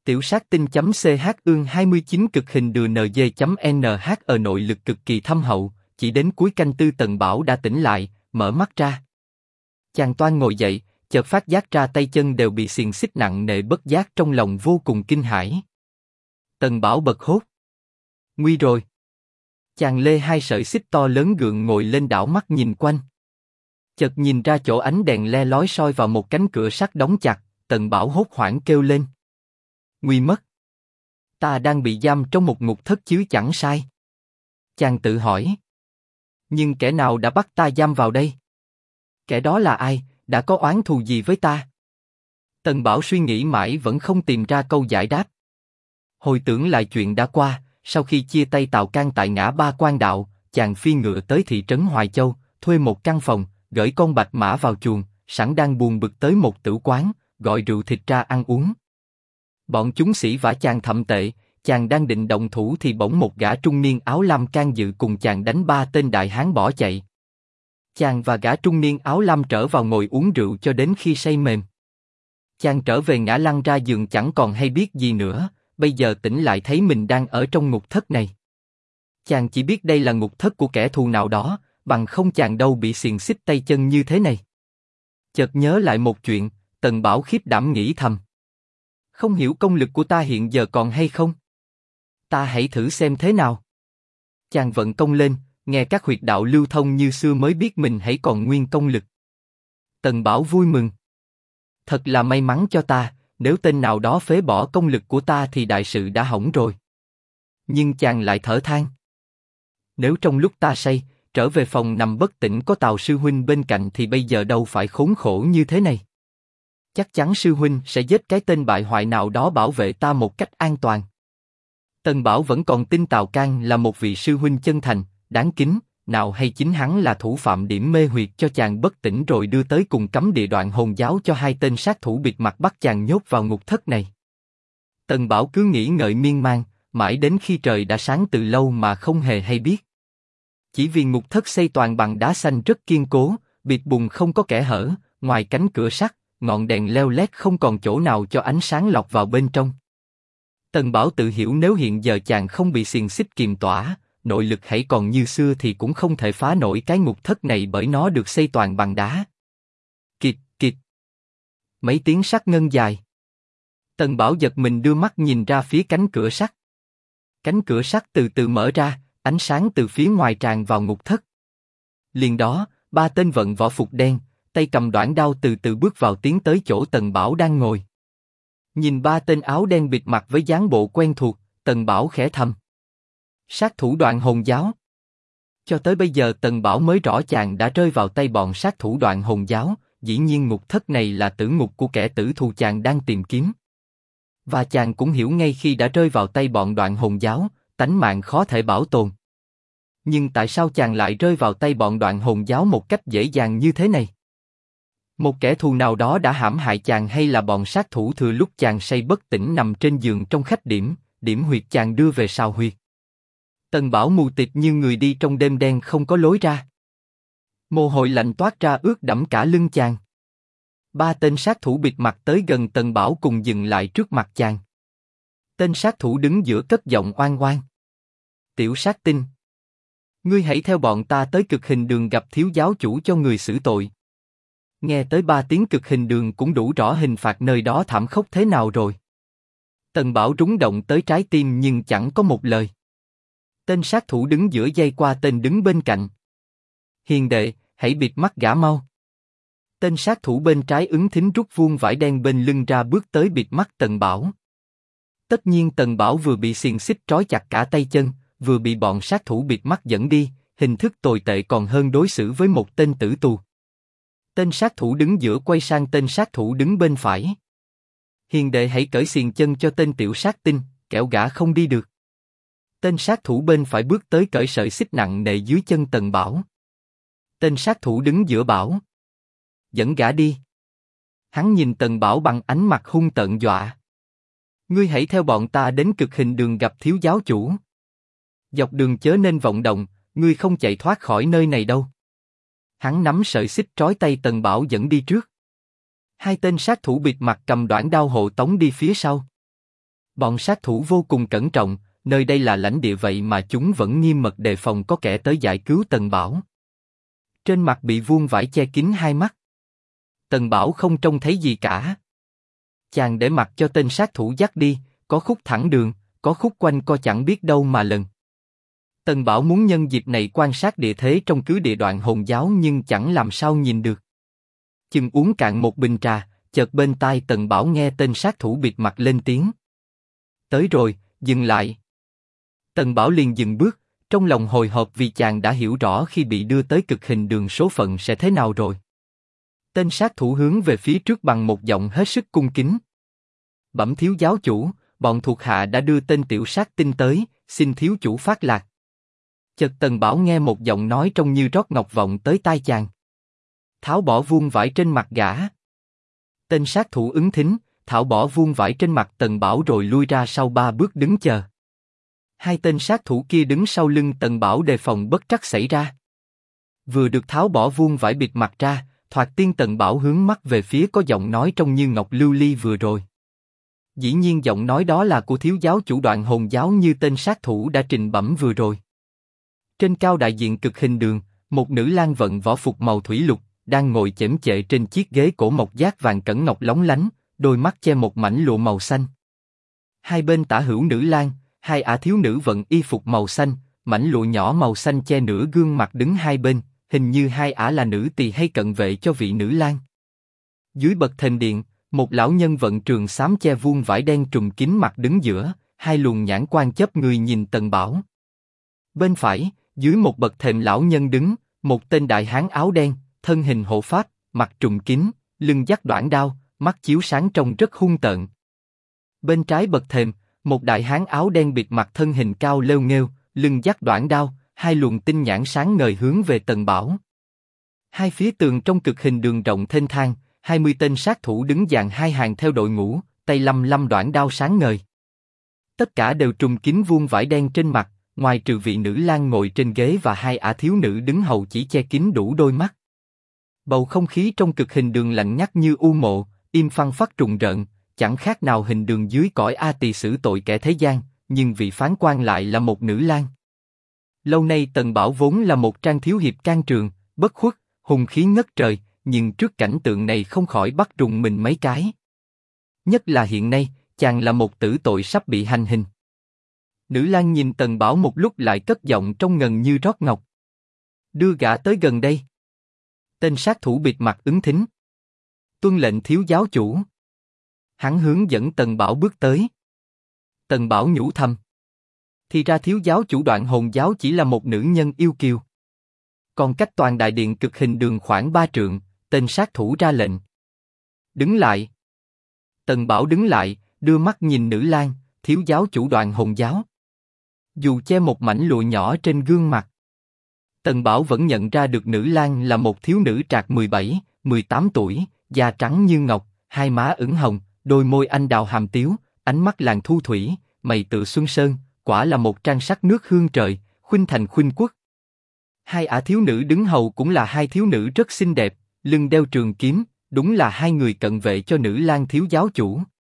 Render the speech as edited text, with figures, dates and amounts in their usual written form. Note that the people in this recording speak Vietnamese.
Tiểu sát tinh.ch ương 29 cực hình đừa NG.nh ở nội lực cực kỳ thâm hậu, chỉ đến cuối canh tư Tần Bảo đã tỉnh lại, mở mắt ra. Chàng toan ngồi dậy, chợt phát giác ra tay chân đều bị xiềng xích nặng nề, bất giác trong lòng vô cùng kinh hãi. Tần Bảo bật hốt. Nguy rồi. Chàng lê hai sợi xích to lớn gượng ngồi lên, đảo mắt nhìn quanh. Chợt nhìn ra chỗ ánh đèn le lói soi vào một cánh cửa sắt đóng chặt, Tần Bảo hốt hoảng kêu lên. Nguy mất. Ta đang bị giam trong một ngục thất chứ chẳng sai. Chàng tự hỏi. Nhưng kẻ nào đã bắt ta giam vào đây? Kẻ đó là ai, đã có oán thù gì với ta? Tần Bảo suy nghĩ mãi vẫn không tìm ra câu giải đáp. Hồi tưởng lại chuyện đã qua, sau khi chia tay Tào Can tại ngã Ba Quan Đạo, chàng phi ngựa tới thị trấn Hoài Châu, thuê một căn phòng, gửi con bạch mã vào chuồng, sẵn đang buồn bực tới một tử quán, gọi rượu thịt ra ăn uống. Bọn chúng sĩ vả chàng thậm tệ, chàng đang định động thủ thì bỗng một gã trung niên áo lam can dự cùng chàng đánh ba tên đại hán bỏ chạy. Chàng và gã trung niên áo lam trở vào ngồi uống rượu cho đến khi say mềm. Chàng trở về ngã lăn ra giường chẳng còn hay biết gì nữa, bây giờ tỉnh lại thấy mình đang ở trong ngục thất này. Chàng chỉ biết đây là ngục thất của kẻ thù nào đó, bằng không chàng đâu bị xiềng xích tay chân như thế này. Chợt nhớ lại một chuyện, Tần Bảo khiếp đảm nghĩ thầm. Không hiểu công lực của ta hiện giờ còn hay không? Ta hãy thử xem thế nào. Chàng vận công lên, nghe các huyệt đạo lưu thông như xưa mới biết mình hãy còn nguyên công lực. Tần Bảo vui mừng. Thật là may mắn cho ta, nếu tên nào đó phế bỏ công lực của ta thì đại sự đã hỏng rồi. Nhưng chàng lại thở than. Nếu trong lúc ta say, trở về phòng nằm bất tỉnh có Tào sư huynh bên cạnh thì bây giờ đâu phải khốn khổ như thế này. Chắc chắn sư huynh sẽ giết cái tên bại hoại nào đó bảo vệ ta một cách an toàn. Tần Bảo vẫn còn tin Tào Can là một vị sư huynh chân thành, đáng kính, nào hay chính hắn là thủ phạm điểm mê huyệt cho chàng bất tỉnh rồi đưa tới cùng cấm địa Đoạn Hồn giáo cho hai tên sát thủ bịt mặt bắt chàng nhốt vào ngục thất này. Tần Bảo cứ nghĩ ngợi miên man, mãi đến khi trời đã sáng từ lâu mà không hề hay biết. Chỉ vì ngục thất xây toàn bằng đá xanh rất kiên cố, bịt bùng không có kẽ hở, ngoài cánh cửa sắt, ngọn đèn leo lét không còn chỗ nào cho ánh sáng lọt vào bên trong. Tần Bảo tự hiểu nếu hiện giờ chàng không bị xiềng xích kiềm tỏa, nội lực hãy còn như xưa thì cũng không thể phá nổi cái ngục thất này bởi nó được xây toàn bằng đá. Kịt, kịt. Mấy tiếng sắt ngân dài. Tần Bảo giật mình đưa mắt nhìn ra phía cánh cửa sắt. Cánh cửa sắt từ từ mở ra, ánh sáng từ phía ngoài tràn vào ngục thất. Liền đó, ba tên vận võ phục đen, tay cầm đoản đao từ từ bước vào tiến tới chỗ Tần Bảo đang ngồi. Nhìn ba tên áo đen bịt mặt với dáng bộ quen thuộc, Tần Bảo khẽ thầm. Sát thủ Đoạn Hồn giáo. Cho tới bây giờ Tần Bảo mới rõ chàng đã rơi vào tay bọn sát thủ Đoạn Hồn giáo, dĩ nhiên ngục thất này là tử ngục của kẻ tử thù chàng đang tìm kiếm. Và chàng cũng hiểu ngay khi đã rơi vào tay bọn Đoạn Hồn giáo, tánh mạng khó thể bảo tồn. Nhưng tại sao chàng lại rơi vào tay bọn Đoạn Hồn giáo một cách dễ dàng như thế này? Một kẻ thù nào đó đã hãm hại chàng hay là bọn sát thủ thừa lúc chàng say bất tỉnh nằm trên giường trong khách điểm, điểm huyệt chàng đưa về sao huyệt? Tần Bảo mù tịt như người đi trong đêm đen không có lối ra. Mồ hôi lạnh toát ra ướt đẫm cả lưng chàng. Ba tên sát thủ bịt mặt tới gần Tần Bảo cùng dừng lại trước mặt chàng. Tên sát thủ đứng giữa cất giọng oan oan. Tiểu sát tinh. Ngươi hãy theo bọn ta tới cực hình đường gặp thiếu giáo chủ cho người xử tội. Nghe tới ba tiếng cực hình đường cũng đủ rõ hình phạt nơi đó thảm khốc thế nào rồi. Tần Bảo rúng động tới trái tim nhưng chẳng có một lời. Tên sát thủ đứng giữa dây qua tên đứng bên cạnh. Hiền đệ, hãy bịt mắt gã mau. Tên sát thủ bên trái ứng thính rút vuông vải đen bên lưng ra bước tới bịt mắt Tần Bảo. Tất nhiên Tần Bảo vừa bị xiềng xích trói chặt cả tay chân, vừa bị bọn sát thủ bịt mắt dẫn đi, hình thức tồi tệ còn hơn đối xử với một tên tử tù. Tên sát thủ đứng giữa quay sang tên sát thủ đứng bên phải. Hiền đệ hãy cởi xiềng chân cho tên tiểu sát tinh, kẻo gã không đi được. Tên sát thủ bên phải bước tới cởi sợi xích nặng nề dưới chân Tần Bảo. Tên sát thủ đứng giữa bảo. Dẫn gã đi. Hắn nhìn Tần Bảo bằng ánh mặt hung tợn dọa. Ngươi hãy theo bọn ta đến cực hình đường gặp thiếu giáo chủ. Dọc đường chớ nên vọng động, ngươi không chạy thoát khỏi nơi này đâu. Hắn nắm sợi xích trói tay Tần Bảo dẫn đi trước. Hai tên sát thủ bịt mặt cầm đoản đao hộ tống đi phía sau. Bọn sát thủ vô cùng cẩn trọng, nơi đây là lãnh địa vậy mà chúng vẫn nghiêm mật đề phòng có kẻ tới giải cứu Tần Bảo. Trên mặt bị vuông vải che kín hai mắt. Tần Bảo không trông thấy gì cả. Chàng để mặc cho tên sát thủ dắt đi, có khúc thẳng đường, có khúc quanh co chẳng biết đâu mà lần. Tần Bảo muốn nhân dịp này quan sát địa thế trong cứ địa đoạn Hồn giáo nhưng chẳng làm sao nhìn được. Chừng uống cạn một bình trà, chợt bên tai Tần Bảo nghe tên sát thủ bịt mặt lên tiếng. Tới rồi, dừng lại. Tần Bảo liền dừng bước, trong lòng hồi hộp vì chàng đã hiểu rõ khi bị đưa tới cực hình đường số phận sẽ thế nào rồi. Tên sát thủ hướng về phía trước bằng một giọng hết sức cung kính. Bẩm thiếu giáo chủ, bọn thuộc hạ đã đưa tên tiểu sát tinh tới, xin thiếu chủ phát lạc. Chợt Tần Bảo nghe một giọng nói trông như rót ngọc vọng tới tai chàng. Tháo bỏ vuông vải trên mặt gã. Tên sát thủ ứng thính, tháo bỏ vuông vải trên mặt Tần Bảo rồi lui ra sau 3 bước đứng chờ. Hai tên sát thủ kia đứng sau lưng Tần Bảo đề phòng bất trắc xảy ra. Vừa được tháo bỏ vuông vải bịt mặt ra, thoạt tiên Tần Bảo hướng mắt về phía có giọng nói trông như ngọc lưu ly vừa rồi. Dĩ nhiên giọng nói đó là của thiếu giáo chủ Đoạn Hồn giáo như tên sát thủ đã trình bẩm vừa rồi. Trên cao đại diện cực hình đường, một nữ lang vận võ phục màu thủy lục, đang ngồi chễm chệ trên chiếc ghế cổ mộc giác vàng cẩn ngọc lóng lánh, đôi mắt che một mảnh lụa màu xanh. Hai bên tả hữu nữ lang, hai ả thiếu nữ vận y phục màu xanh, mảnh lụa nhỏ màu xanh che nửa gương mặt đứng hai bên, hình như hai ả là nữ tỳ hay cận vệ cho vị nữ lang. Dưới bậc thềm điện, một lão nhân vận trường xám che vuông vải đen trùm kín mặt đứng giữa, hai luồng nhãn quan chớp người nhìn Tần Bảo. Bên phải, dưới một bậc thềm lão nhân đứng, một tên đại hán áo đen, thân hình hộ pháp, mặt trùm kín, lưng dắt đoản đao, mắt chiếu sáng trông rất hung tợn. Bên trái bậc thềm, một đại hán áo đen bịt mặt thân hình cao lêu nghêu, lưng dắt đoản đao, hai luồng tinh nhãn sáng ngời hướng về Tần Bảo. Hai phía tường trong cực hình đường rộng thênh thang, 20 tên sát thủ đứng dàn hai hàng theo đội ngũ, tay lăm lăm đoản đao sáng ngời. Tất cả đều trùm kín vuông vải đen trên mặt, ngoài trừ vị nữ lang ngồi trên ghế và hai ả thiếu nữ đứng hầu chỉ che kín đủ đôi mắt. Bầu không khí trong cực hình đường lạnh ngắt như u mộ, im phăng phắc rùng rợn, chẳng khác nào hình đường dưới cõi A Tỳ xử tội kẻ thế gian, nhưng vị phán quan lại là một nữ lang. Lâu nay Tần Bảo vốn là một trang thiếu hiệp can trường, bất khuất, hùng khí ngất trời, nhưng trước cảnh tượng này không khỏi bắt rùng mình mấy cái. Nhất là hiện nay, chàng là một tử tội sắp bị hành hình. Nữ lang nhìn Tần Bảo một lúc lại cất giọng trong ngần như rót ngọc. Đưa gã tới gần đây. Tên sát thủ bịt mặt ứng thính. Tuân lệnh thiếu giáo chủ. Hắn hướng dẫn Tần Bảo bước tới. Tần Bảo nhủ thầm. Thì ra thiếu giáo chủ Đoạn Hồn giáo chỉ là một nữ nhân yêu kiều. Còn cách toàn đại điện cực hình đường khoảng 3 trượng, tên sát thủ ra lệnh. Đứng lại. Tần Bảo đứng lại, đưa mắt nhìn nữ lang, thiếu giáo chủ Đoạn Hồn giáo. Dù che một mảnh lụa nhỏ trên gương mặt, Tần Bảo vẫn nhận ra được nữ lang là một thiếu nữ trạc 17, 18 tuổi, da trắng như ngọc, hai má ửng hồng, đôi môi anh đào hàm tiếu, ánh mắt làng thu thủy, mày tựa xuân sơn, quả là một trang sắc nước hương trời, khuynh thành khuynh quốc. Hai ả thiếu nữ đứng hầu cũng là hai thiếu nữ rất xinh đẹp, lưng đeo trường kiếm, đúng là hai người cận vệ cho nữ lang thiếu giáo chủ.